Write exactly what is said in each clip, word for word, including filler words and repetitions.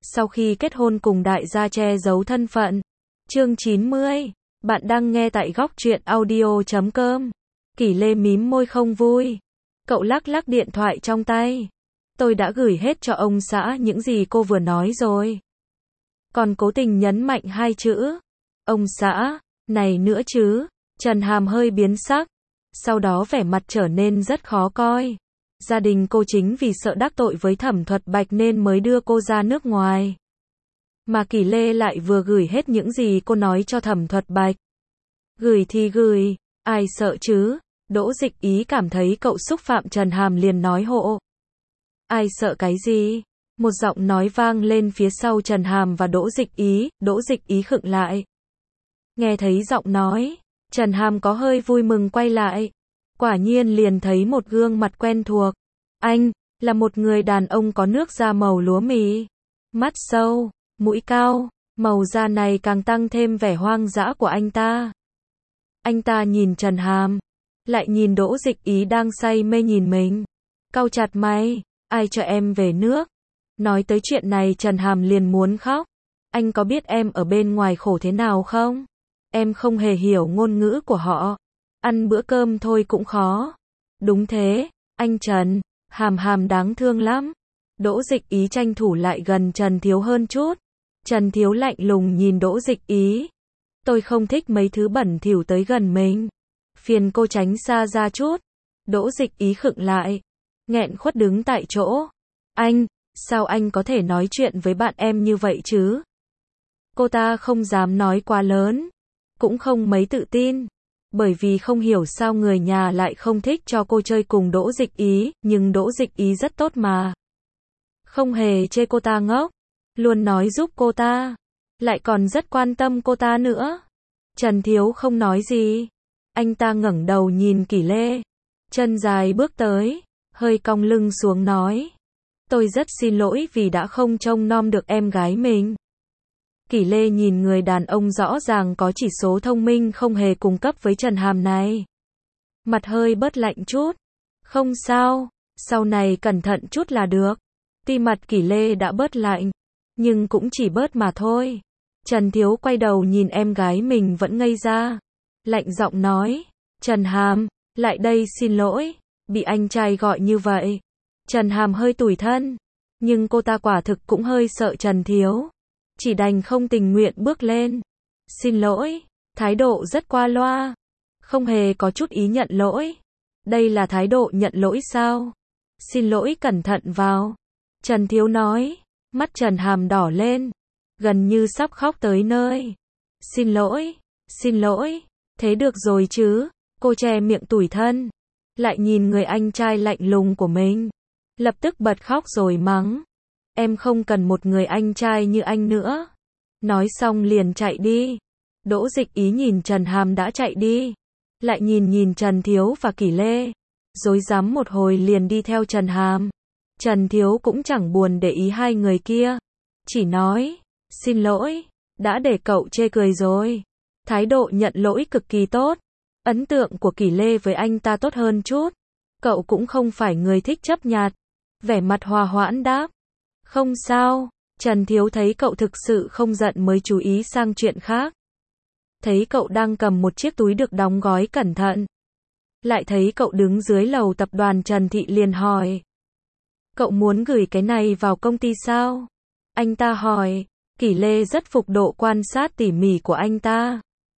sau khi kết hôn cùng đại gia che giấu thân phận. Chương chín mươi. Bạn đang nghe tại góc truyện audio chấm com. Kỷ Lê mím môi không vui. Cậu lắc lắc điện thoại trong tay. Tôi đã gửi hết cho ông xã những gì cô vừa nói rồi. Còn cố tình nhấn mạnh hai chữ. Ông xã, này nữa chứ. Trần Hàm hơi biến sắc. Sau đó vẻ mặt trở nên rất khó coi. Gia đình cô chính vì sợ đắc tội với Thẩm Thuật Bạch nên mới đưa cô ra nước ngoài. Mà Kỷ Lê lại vừa gửi hết những gì cô nói cho Thẩm Thuật Bạch. Gửi thì gửi, ai sợ chứ? Đỗ Dịch Ý cảm thấy cậu xúc phạm Trần Hàm liền nói hộ. Ai sợ cái gì? Một giọng nói vang lên phía sau Trần Hàm và Đỗ Dịch Ý, Đỗ Dịch Ý khựng lại. Nghe thấy giọng nói, Trần Hàm có hơi vui mừng quay lại. Quả nhiên liền thấy một gương mặt quen thuộc. Anh, là một người đàn ông có nước da màu lúa mì. Mắt sâu, mũi cao, màu da này càng tăng thêm vẻ hoang dã của anh ta. Anh ta nhìn Trần Hàm, lại nhìn Đỗ Dịch Ý đang say mê nhìn mình. Cau chặt mày, ai cho em về nước? Nói tới chuyện này Trần Hàm liền muốn khóc. Anh có biết em ở bên ngoài khổ thế nào không? Em không hề hiểu ngôn ngữ của họ. Ăn bữa cơm thôi cũng khó. Đúng thế, anh Trần, Hàm Hàm đáng thương lắm. Đỗ Dịch Ý tranh thủ lại gần Trần Thiếu hơn chút. Trần Thiếu lạnh lùng nhìn Đỗ Dịch Ý. Tôi không thích mấy thứ bẩn thỉu tới gần mình. Phiền cô tránh xa ra chút. Đỗ Dịch Ý khựng lại. Nghẹn khuất đứng tại chỗ. Anh, sao anh có thể nói chuyện với bạn em như vậy chứ? Cô ta không dám nói quá lớn. Cũng không mấy tự tin. Bởi vì không hiểu sao người nhà lại không thích cho cô chơi cùng Đỗ Dịch Ý, nhưng Đỗ Dịch Ý rất tốt mà. Không hề chê cô ta ngốc, luôn nói giúp cô ta, lại còn rất quan tâm cô ta nữa. Trần Thiếu không nói gì, anh ta ngẩng đầu nhìn Kỷ Lê, chân dài bước tới, hơi cong lưng xuống nói. Tôi rất xin lỗi vì đã không trông nom được em gái mình. Kỷ Lê nhìn người đàn ông rõ ràng có chỉ số thông minh không hề cung cấp với Trần Hàm này. Mặt hơi bớt lạnh chút. Không sao, sau này cẩn thận chút là được. Tuy mặt Kỷ Lê đã bớt lạnh, nhưng cũng chỉ bớt mà thôi. Trần Thiếu quay đầu nhìn em gái mình vẫn ngây ra. Lạnh giọng nói, Trần Hàm, lại đây xin lỗi, bị anh trai gọi như vậy. Trần Hàm hơi tủi thân, nhưng cô ta quả thực cũng hơi sợ Trần Thiếu. Chỉ đành không tình nguyện bước lên. Xin lỗi, thái độ rất qua loa. Không hề có chút ý nhận lỗi. Đây là thái độ nhận lỗi sao? Xin lỗi cẩn thận vào. Trần Thiếu nói, mắt Trần Hàm đỏ lên. Gần như sắp khóc tới nơi. Xin lỗi, xin lỗi, thế được rồi chứ. Cô che miệng tủi thân. Lại nhìn người anh trai lạnh lùng của mình. Lập tức bật khóc rồi mắng. Em không cần một người anh trai như anh nữa. Nói xong liền chạy đi. Đỗ Dịch Ý nhìn Trần Hàm đã chạy đi. Lại nhìn nhìn Trần Thiếu và Kỷ Lê. Rối rắm một hồi liền đi theo Trần Hàm. Trần Thiếu cũng chẳng buồn để ý hai người kia. Chỉ nói, xin lỗi, đã để cậu chê cười rồi. Thái độ nhận lỗi cực kỳ tốt. Ấn tượng của Kỷ Lê với anh ta tốt hơn chút. Cậu cũng không phải người thích chấp nhặt. Vẻ mặt hòa hoãn đáp. Không sao, Trần Thiếu thấy cậu thực sự không giận mới chú ý sang chuyện khác. Thấy cậu đang cầm một chiếc túi được đóng gói cẩn thận. Lại thấy cậu đứng dưới lầu tập đoàn Trần Thị liền hỏi. Cậu muốn gửi cái này vào công ty sao? Anh ta hỏi. Kỷ Lê rất phục độ quan sát tỉ mỉ của anh ta.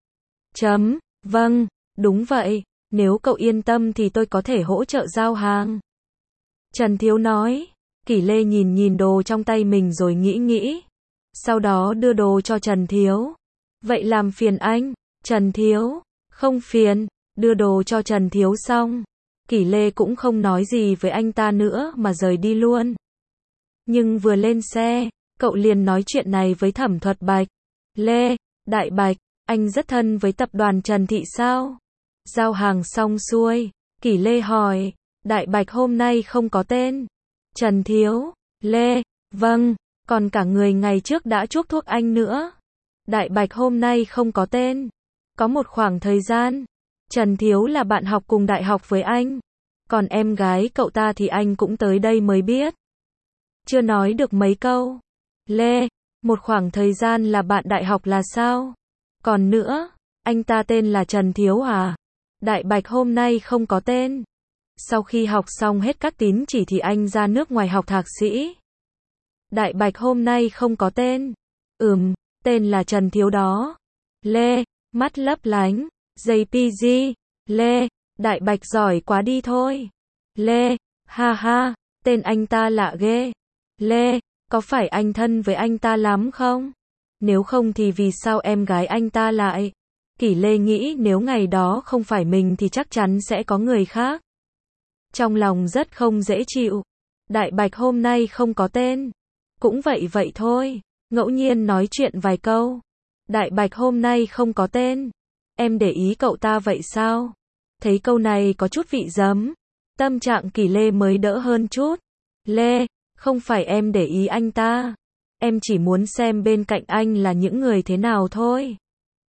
Chấm, vâng, đúng vậy, nếu cậu yên tâm thì tôi có thể hỗ trợ giao hàng. Trần Thiếu nói. Kỷ Lê nhìn nhìn đồ trong tay mình rồi nghĩ nghĩ. Sau đó đưa đồ cho Trần Thiếu. Vậy làm phiền anh. Trần Thiếu. Không phiền. Đưa đồ cho Trần Thiếu xong. Kỷ Lê cũng không nói gì với anh ta nữa mà rời đi luôn. Nhưng vừa lên xe, cậu liền nói chuyện này với Thẩm Thuật Bạch. Lê, Đại Bạch, anh rất thân với tập đoàn Trần Thị sao? Giao hàng xong xuôi. Kỷ Lê hỏi. Đại Bạch hôm nay không có tên. Trần Thiếu, Lê, vâng, còn cả người ngày trước đã chuốc thuốc anh nữa. Đại Bạch hôm nay không có tên. Có một khoảng thời gian, Trần Thiếu là bạn học cùng đại học với anh. Còn em gái cậu ta thì anh cũng tới đây mới biết. Chưa nói được mấy câu. Lê, một khoảng thời gian là bạn đại học là sao? Còn nữa, anh ta tên là Trần Thiếu à? Đại Bạch hôm nay không có tên. Sau khi học xong hết các tín chỉ thì anh ra nước ngoài học thạc sĩ. Đại Bạch hôm nay không có tên. Ừm, tên là Trần Thiếu đó. Lê, mắt lấp lánh. gi pê giê, Lê, Đại Bạch giỏi quá đi thôi. Lê, ha ha, tên anh ta lạ ghê. Lê, có phải anh thân với anh ta lắm không? Nếu không thì vì sao em gái anh ta lại? Kỷ Lê nghĩ nếu ngày đó không phải mình thì chắc chắn sẽ có người khác. Trong lòng rất không dễ chịu. Đại Bạch hôm nay không có tên. Cũng vậy vậy thôi. Ngẫu nhiên nói chuyện vài câu. Đại Bạch hôm nay không có tên. Em để ý cậu ta vậy sao? Thấy câu này có chút vị giấm. Tâm trạng Kỷ Lê mới đỡ hơn chút. Lê, không phải em để ý anh ta. Em chỉ muốn xem bên cạnh anh là những người thế nào thôi.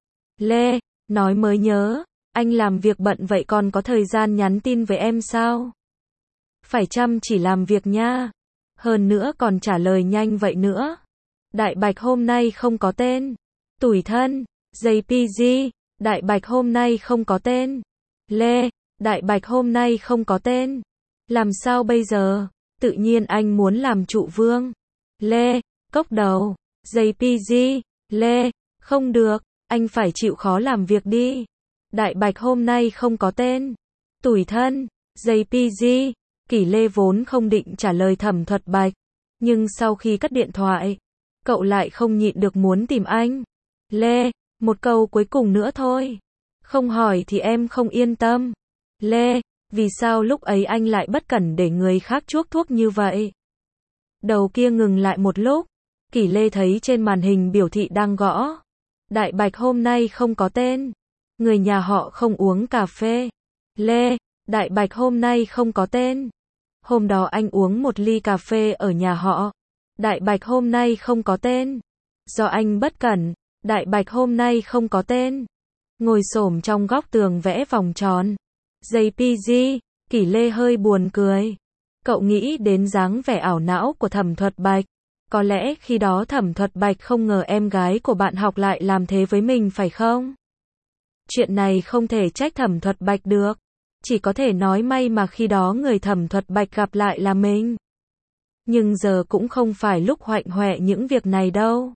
Lê, nói mới nhớ. Anh làm việc bận vậy còn có thời gian nhắn tin với em sao? Phải chăm chỉ làm việc nha. Hơn nữa còn trả lời nhanh vậy nữa. Đại Bạch hôm nay không có tên. Tủi thân. gi pê giê, Đại Bạch hôm nay không có tên. Lê, Đại Bạch hôm nay không có tên. Làm sao bây giờ? Tự nhiên anh muốn làm trụ vương. Lê, cốc đầu. gi pê giê, Lê, không được, anh phải chịu khó làm việc đi. Đại Bạch hôm nay không có tên. Tủi thân. gi pê giê, Kỷ Lê vốn không định trả lời Thẩm Thuật Bạch. Nhưng sau khi cất điện thoại, cậu lại không nhịn được muốn tìm anh. Lê, một câu cuối cùng nữa thôi. Không hỏi thì em không yên tâm. Lê, vì sao lúc ấy anh lại bất cẩn để người khác chuốc thuốc như vậy? Đầu kia ngừng lại một lúc. Kỷ Lê thấy trên màn hình biểu thị đang gõ. Đại Bạch hôm nay không có tên. Người nhà họ không uống cà phê. Lê, Đại Bạch hôm nay không có tên. Hôm đó anh uống một ly cà phê ở nhà họ. Đại Bạch hôm nay không có tên. Do anh bất cẩn. Đại Bạch hôm nay không có tên. Ngồi xổm trong góc tường vẽ vòng tròn. gi pê giê, Kỷ Lê hơi buồn cười. Cậu nghĩ đến dáng vẻ ảo não của Thẩm Thuật Bạch. Có lẽ khi đó Thẩm Thuật Bạch không ngờ em gái của bạn học lại làm thế với mình phải không? Chuyện này không thể trách Thẩm Thuật Bạch được. Chỉ có thể nói may mà khi đó người Thẩm Thuật Bạch gặp lại là mình. Nhưng giờ cũng không phải lúc hoạnh hoẹ những việc này đâu.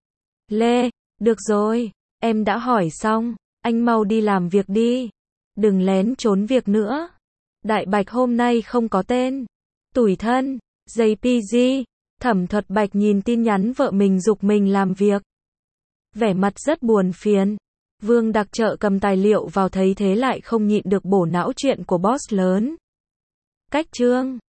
Lê, được rồi, em đã hỏi xong, anh mau đi làm việc đi. Đừng lén trốn việc nữa. Đại Bạch hôm nay không có tên. Tủi thân. gi pê giê, Thẩm Thuật Bạch nhìn tin nhắn vợ mình giục mình làm việc. Vẻ mặt rất buồn phiền. Vương đặc trợ cầm tài liệu vào thấy thế lại không nhịn được bổ não chuyện của boss lớn. Cách chương